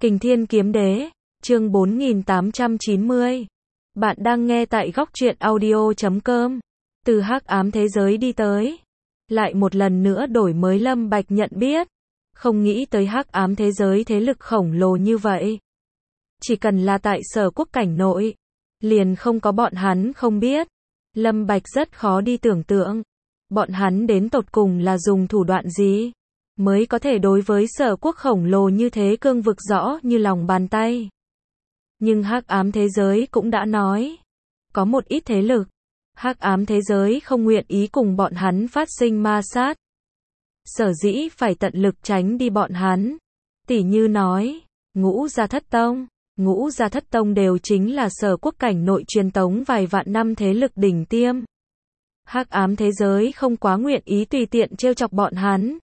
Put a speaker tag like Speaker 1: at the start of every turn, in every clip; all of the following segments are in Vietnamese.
Speaker 1: Kình Thiên Kiếm Đế, chương 4890. Bạn đang nghe tại góc truyện audio.com. Từ hắc ám thế giới đi tới. Lại một lần nữa đổi mới Lâm Bạch nhận biết. Không nghĩ tới hắc ám thế giới thế lực khổng lồ như vậy. Chỉ cần là tại Sở Quốc cảnh nội, liền không có bọn hắn không biết. Lâm Bạch rất khó đi tưởng tượng. Bọn hắn đến tột cùng là dùng thủ đoạn gì mới có thể đối với Sở Quốc khổng lồ như thế cương vực rõ như lòng bàn tay. Nhưng hắc ám thế giới cũng đã nói, có một ít thế lực, hắc ám thế giới không nguyện ý cùng bọn hắn phát sinh ma sát. Sở dĩ phải tận lực tránh đi bọn hắn. Tỉ như nói, Ngũ Gia Thất Tông. Ngũ Gia Thất Tông đều chính là Sở Quốc cảnh nội truyền tống vài vạn năm thế lực đỉnh tiêm. Hắc ám thế giới không quá nguyện ý tùy tiện trêu chọc bọn hắn.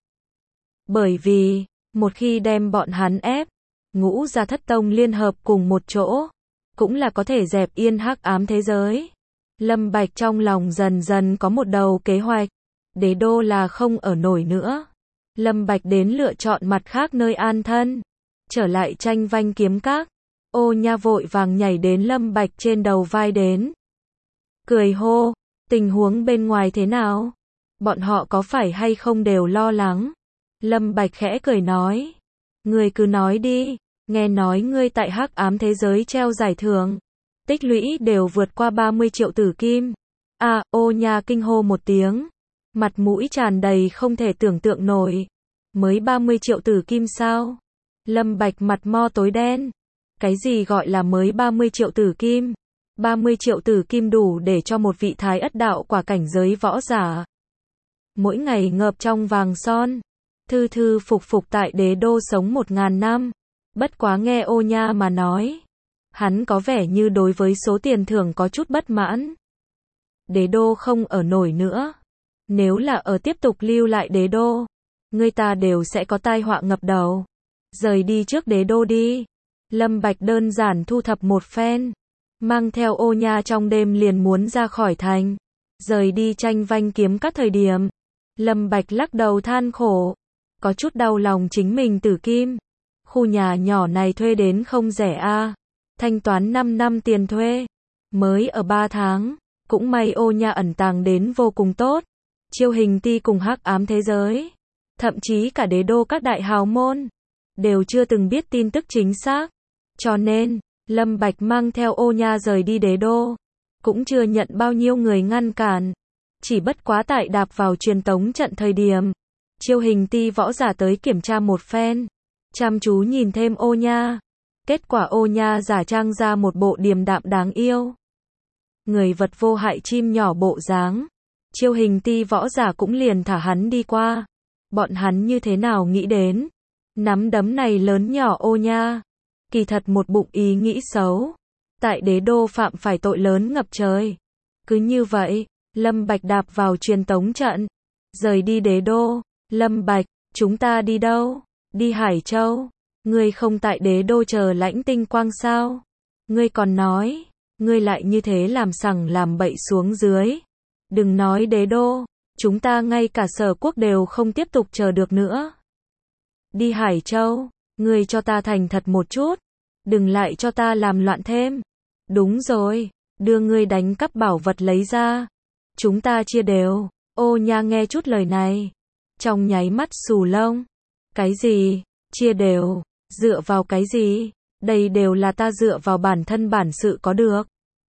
Speaker 1: Bởi vì, một khi đem bọn hắn ép, Ngũ Gia Thất Tông liên hợp cùng một chỗ, cũng là có thể dẹp yên hắc ám thế giới. Lâm Bạch trong lòng dần dần có một đầu kế hoạch. Đế đô là không ở nổi nữa. Lâm Bạch đến lựa chọn mặt khác nơi an thân. Trở lại Tranh Vanh Kiếm Các. Ô Nha vội vàng nhảy đến Lâm Bạch trên đầu vai đến. Cười hô, tình huống bên ngoài thế nào? Bọn họ có phải hay không đều lo lắng? Lâm Bạch khẽ cười nói. Ngươi cứ nói đi, nghe nói ngươi tại hắc ám thế giới treo giải thưởng. Tích lũy đều vượt qua 30 triệu tử kim. Ô Nha kinh hô một tiếng. Mặt mũi tràn đầy không thể tưởng tượng nổi. Mới 30 triệu tử kim sao? Lâm Bạch mặt mo tối đen. Cái gì gọi là mới 30 triệu tử kim? 30 triệu tử kim đủ để cho một vị thái ất đạo quả cảnh giới võ giả. Mỗi ngày ngợp trong vàng son. Thư thư phục phục tại đế đô sống 1000 năm. Bất quá nghe Ô Nha mà nói. Hắn có vẻ như đối với số tiền thưởng có chút bất mãn. Đế đô không ở nổi nữa. Nếu là ở tiếp tục lưu lại đế đô, người ta đều sẽ có tai họa ngập đầu. Rời đi trước đế đô đi. Lâm Bạch đơn giản thu thập một phen. Mang theo Ô Nha trong đêm liền muốn ra khỏi thành. Rời đi Tranh Vanh Kiếm Các thời điểm. Lâm Bạch lắc đầu than khổ. Có chút đau lòng chính mình tử kim. Khu nhà nhỏ này thuê đến không rẻ a. Thanh toán 5 năm tiền thuê. Mới ở 3 tháng. Cũng may Ô Nha ẩn tàng đến vô cùng tốt. Chiêu Hình Ti cùng hắc ám thế giới. Thậm chí cả đế đô các đại hào môn. Đều chưa từng biết tin tức chính xác. Cho nên, Lâm Bạch mang theo Ô Nha rời đi đế đô. Cũng chưa nhận bao nhiêu người ngăn cản. Chỉ bất quá tại đạp vào truyền tống trận thời điểm. Chiêu Hình Ti võ giả tới kiểm tra một phen. Chăm chú nhìn thêm Ô Nha. Kết quả Ô Nha giả trang ra một bộ điềm đạm đáng yêu. Người vật vô hại chim nhỏ bộ dáng. Chiêu Hình Ti võ giả cũng liền thả hắn đi qua. Bọn hắn như thế nào nghĩ đến. Nắm đấm này lớn nhỏ Ô Nha. Kỳ thật một bụng ý nghĩ xấu. Tại đế đô phạm phải tội lớn ngập trời. Cứ như vậy, Lâm Bạch đạp vào truyền tống trận. Rời đi đế đô. Lâm Bạch, chúng ta đi đâu? Đi Hải Châu. Ngươi không tại đế đô chờ lãnh tinh quang sao? Ngươi còn nói, ngươi lại như thế làm sằng làm bậy xuống dưới. Đừng nói đế đô, chúng ta ngay cả Sở Quốc đều không tiếp tục chờ được nữa. Đi Hải Châu, ngươi cho ta thành thật một chút. Đừng lại cho ta làm loạn thêm. Đúng rồi, đưa ngươi đánh cắp bảo vật lấy ra. Chúng ta chia đều. Ô Nha nghe chút lời này. Trong nháy mắt xù lông. Cái gì? Chia đều? Dựa vào cái gì? Đây đều là ta dựa vào bản thân bản sự có được.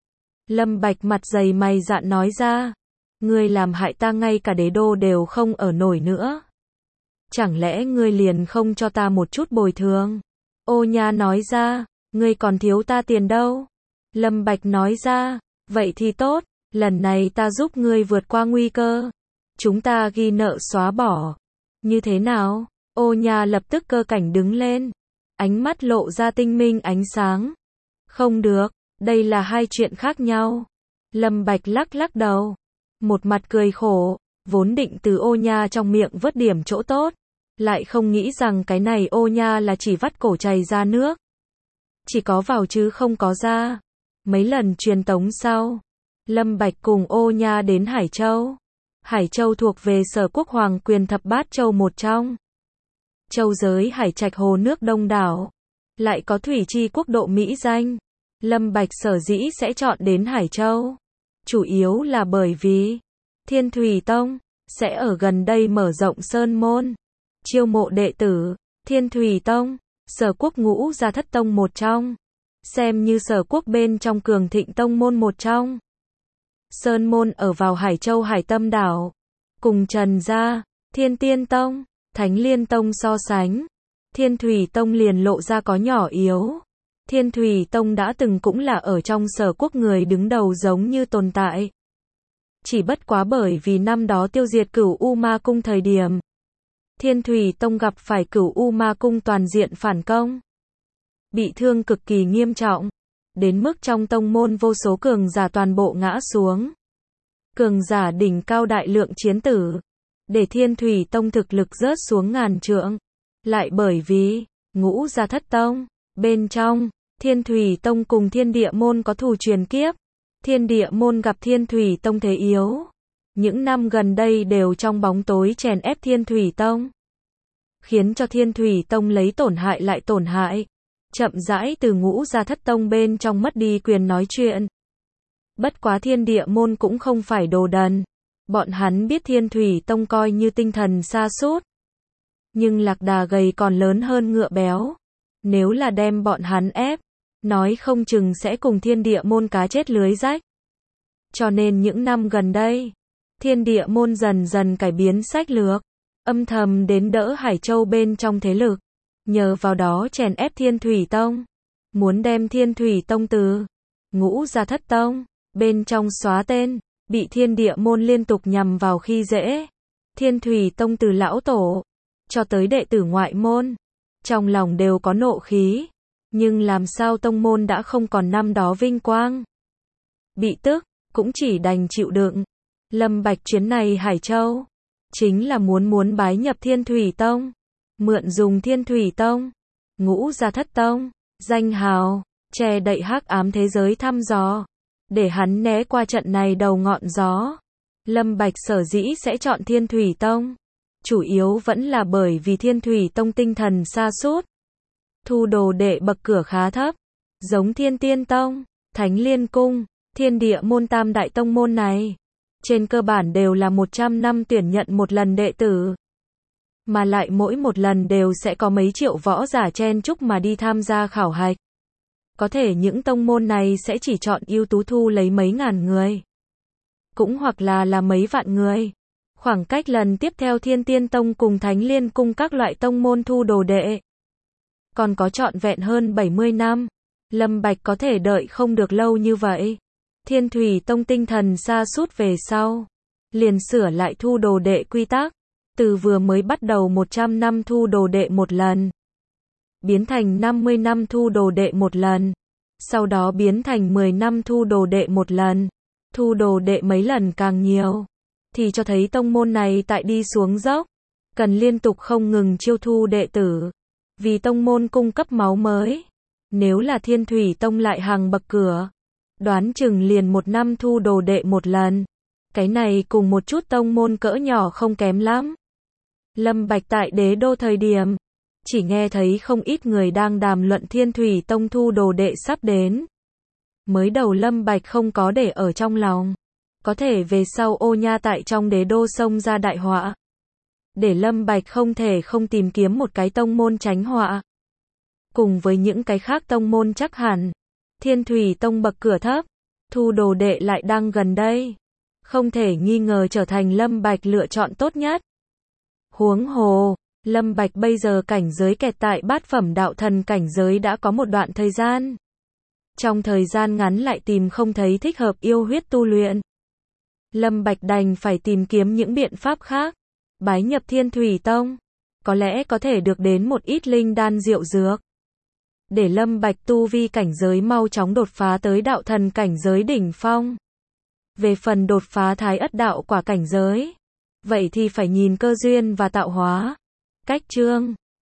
Speaker 1: Lâm Bạch mặt dày mày dạn nói ra. Ngươi làm hại ta ngay cả đế đô đều không ở nổi nữa. Chẳng lẽ ngươi liền không cho ta một chút bồi thường? Ô Nha nói ra. Ngươi còn thiếu ta tiền đâu? Lâm Bạch nói ra. Vậy thì tốt. Lần này ta giúp ngươi vượt qua nguy cơ. Chúng ta ghi nợ xóa bỏ. Như thế nào? Ô Nha lập tức cơ cảnh đứng lên. Ánh mắt lộ ra tinh minh ánh sáng. Không được, đây là hai chuyện khác nhau. Lâm Bạch lắc lắc đầu. Một mặt cười khổ. Vốn định từ Ô Nha trong miệng vớt điểm chỗ tốt. Lại không nghĩ rằng cái này Ô Nha là chỉ vắt cổ chảy ra nước. Chỉ có vào chứ không có ra. Mấy lần truyền tống sau. Lâm Bạch cùng Ô Nha đến Hải Châu. Hải Châu thuộc về Sở Quốc Hoàng quyền thập bát châu một trong. Châu giới hải trạch hồ nước đông đảo. lại có thủy chi quốc độ mỹ danh. Lâm Bạch sở dĩ sẽ chọn đến Hải Châu, chủ yếu là bởi vì Thiên Thủy Tông sẽ ở gần đây mở rộng sơn môn, chiêu mộ đệ tử. Thiên Thủy Tông, Sở Quốc ngũ gia thất tông một trong, xem như Sở Quốc bên trong cường thịnh tông môn một trong. Sơn môn ở vào Hải Châu Hải Tâm đảo, cùng Trần gia, Thiên Tiên Tông, Thánh Liên Tông so sánh, Thiên Thủy Tông liền lộ ra có nhỏ yếu. Thiên Thủy Tông đã từng cũng là ở trong Sở Quốc người đứng đầu giống như tồn tại. Chỉ bất quá bởi vì năm đó tiêu diệt Cửu U Ma Cung thời điểm, Thiên Thủy Tông gặp phải Cửu U Ma Cung toàn diện phản công, bị thương cực kỳ nghiêm trọng, đến mức trong tông môn vô số cường giả toàn bộ ngã xuống. Cường giả đỉnh cao đại lượng chiến tử, để Thiên Thủy Tông thực lực rớt xuống ngàn trượng. Lại bởi vì ngũ gia thất tông bên trong, Thiên Thủy Tông cùng Thiên Địa Môn có thù truyền kiếp. Thiên Địa Môn gặp Thiên Thủy Tông thế yếu, những năm gần đây đều trong bóng tối chèn ép Thiên Thủy Tông, khiến cho Thiên Thủy Tông lấy tổn hại lại tổn hại, chậm rãi từ ngũ gia thất tông bên trong mất đi quyền nói chuyện. Bất quá Thiên Địa Môn cũng không phải đồ đần, bọn hắn biết Thiên Thủy Tông coi như tinh thần sa sút, nhưng lạc đà gầy còn lớn hơn ngựa béo, nếu là đem bọn hắn ép, nói không chừng sẽ cùng Thiên Địa Môn cá chết lưới rách. Cho nên những năm gần đây, Thiên Địa Môn dần dần cải biến sách lược, âm thầm đến đỡ Hải Châu bên trong thế lực, nhờ vào đó chèn ép Thiên Thủy Tông, muốn đem Thiên Thủy Tông từ ngũ gia thất tông bên trong xóa tên, bị Thiên Địa Môn liên tục nhằm vào khi dễ. Thiên Thủy Tông từ lão tổ cho tới đệ tử ngoại môn, trong lòng đều có nộ khí, nhưng làm sao tông môn đã không còn năm đó vinh quang. Bị tức, cũng chỉ đành chịu đựng. Lâm Bạch chuyến này Hải Châu, chính là muốn bái nhập Thiên Thủy Tông, mượn dùng Thiên Thủy Tông, ngũ gia thất tông, danh hào, che đậy hắc ám thế giới thăm dò, để hắn né qua trận này đầu ngọn gió. Lâm Bạch sở dĩ sẽ chọn Thiên Thủy Tông, chủ yếu vẫn là bởi vì Thiên Thủy Tông tinh thần sa sút, thu đồ đệ bậc cửa khá thấp, giống Thiên Tiên Tông, Thánh Liên Cung, Thiên Địa Môn tam đại tông môn này, trên cơ bản đều là 100 năm tuyển nhận một lần đệ tử, mà lại mỗi một lần đều sẽ có mấy triệu võ giả chen chúc mà đi tham gia khảo hạch. Có thể những tông môn này sẽ chỉ chọn ưu tú thu lấy mấy ngàn người, cũng hoặc là mấy vạn người. Khoảng cách lần tiếp theo Thiên Tiên Tông cùng Thánh Liên Cung các loại tông môn thu đồ đệ, còn có trọn vẹn hơn 70 năm. Lâm Bạch có thể đợi không được lâu như vậy. Thiên Thủy Tông tinh thần sa sút về sau, liền sửa lại thu đồ đệ quy tắc, từ vừa mới bắt đầu 100 năm thu đồ đệ một lần, biến thành 50 năm thu đồ đệ một lần, sau đó biến thành 10 năm thu đồ đệ một lần. Thu đồ đệ mấy lần càng nhiều, thì cho thấy tông môn này tại đi xuống dốc, cần liên tục không ngừng chiêu thu đệ tử, vì tông môn cung cấp máu mới. Nếu là Thiên Thủy Tông lại hàng bậc cửa, đoán chừng liền 1 năm thu đồ đệ một lần. Cái này cùng một chút tông môn cỡ nhỏ không kém lắm. Lâm Bạch tại Đế Đô thời điểm, chỉ nghe thấy không ít người đang đàm luận Thiên Thủy Tông thu đồ đệ sắp đến. Mới đầu Lâm Bạch không có để ở trong lòng, có thể về sau Ô Nha tại trong Đế Đô xông ra đại họa, để Lâm Bạch không thể không tìm kiếm một cái tông môn tránh họa. Cùng với những cái khác tông môn chắc hẳn, Thiên Thủy Tông bậc cửa thấp, thu đồ đệ lại đang gần đây, không thể nghi ngờ trở thành Lâm Bạch lựa chọn tốt nhất. Huống hồ, Lâm Bạch bây giờ cảnh giới kẹt tại bát phẩm đạo thần cảnh giới đã có một đoạn thời gian. Trong thời gian ngắn lại tìm không thấy thích hợp yêu huyết tu luyện, Lâm Bạch đành phải tìm kiếm những biện pháp khác. Bái nhập Thiên Thủy Tông, có lẽ có thể được đến một ít linh đan diệu dược, để Lâm Bạch tu vi cảnh giới mau chóng đột phá tới đạo thần cảnh giới đỉnh phong. Về phần đột phá thái ất đạo quả cảnh giới, vậy thì phải nhìn cơ duyên và tạo hóa. Cách chương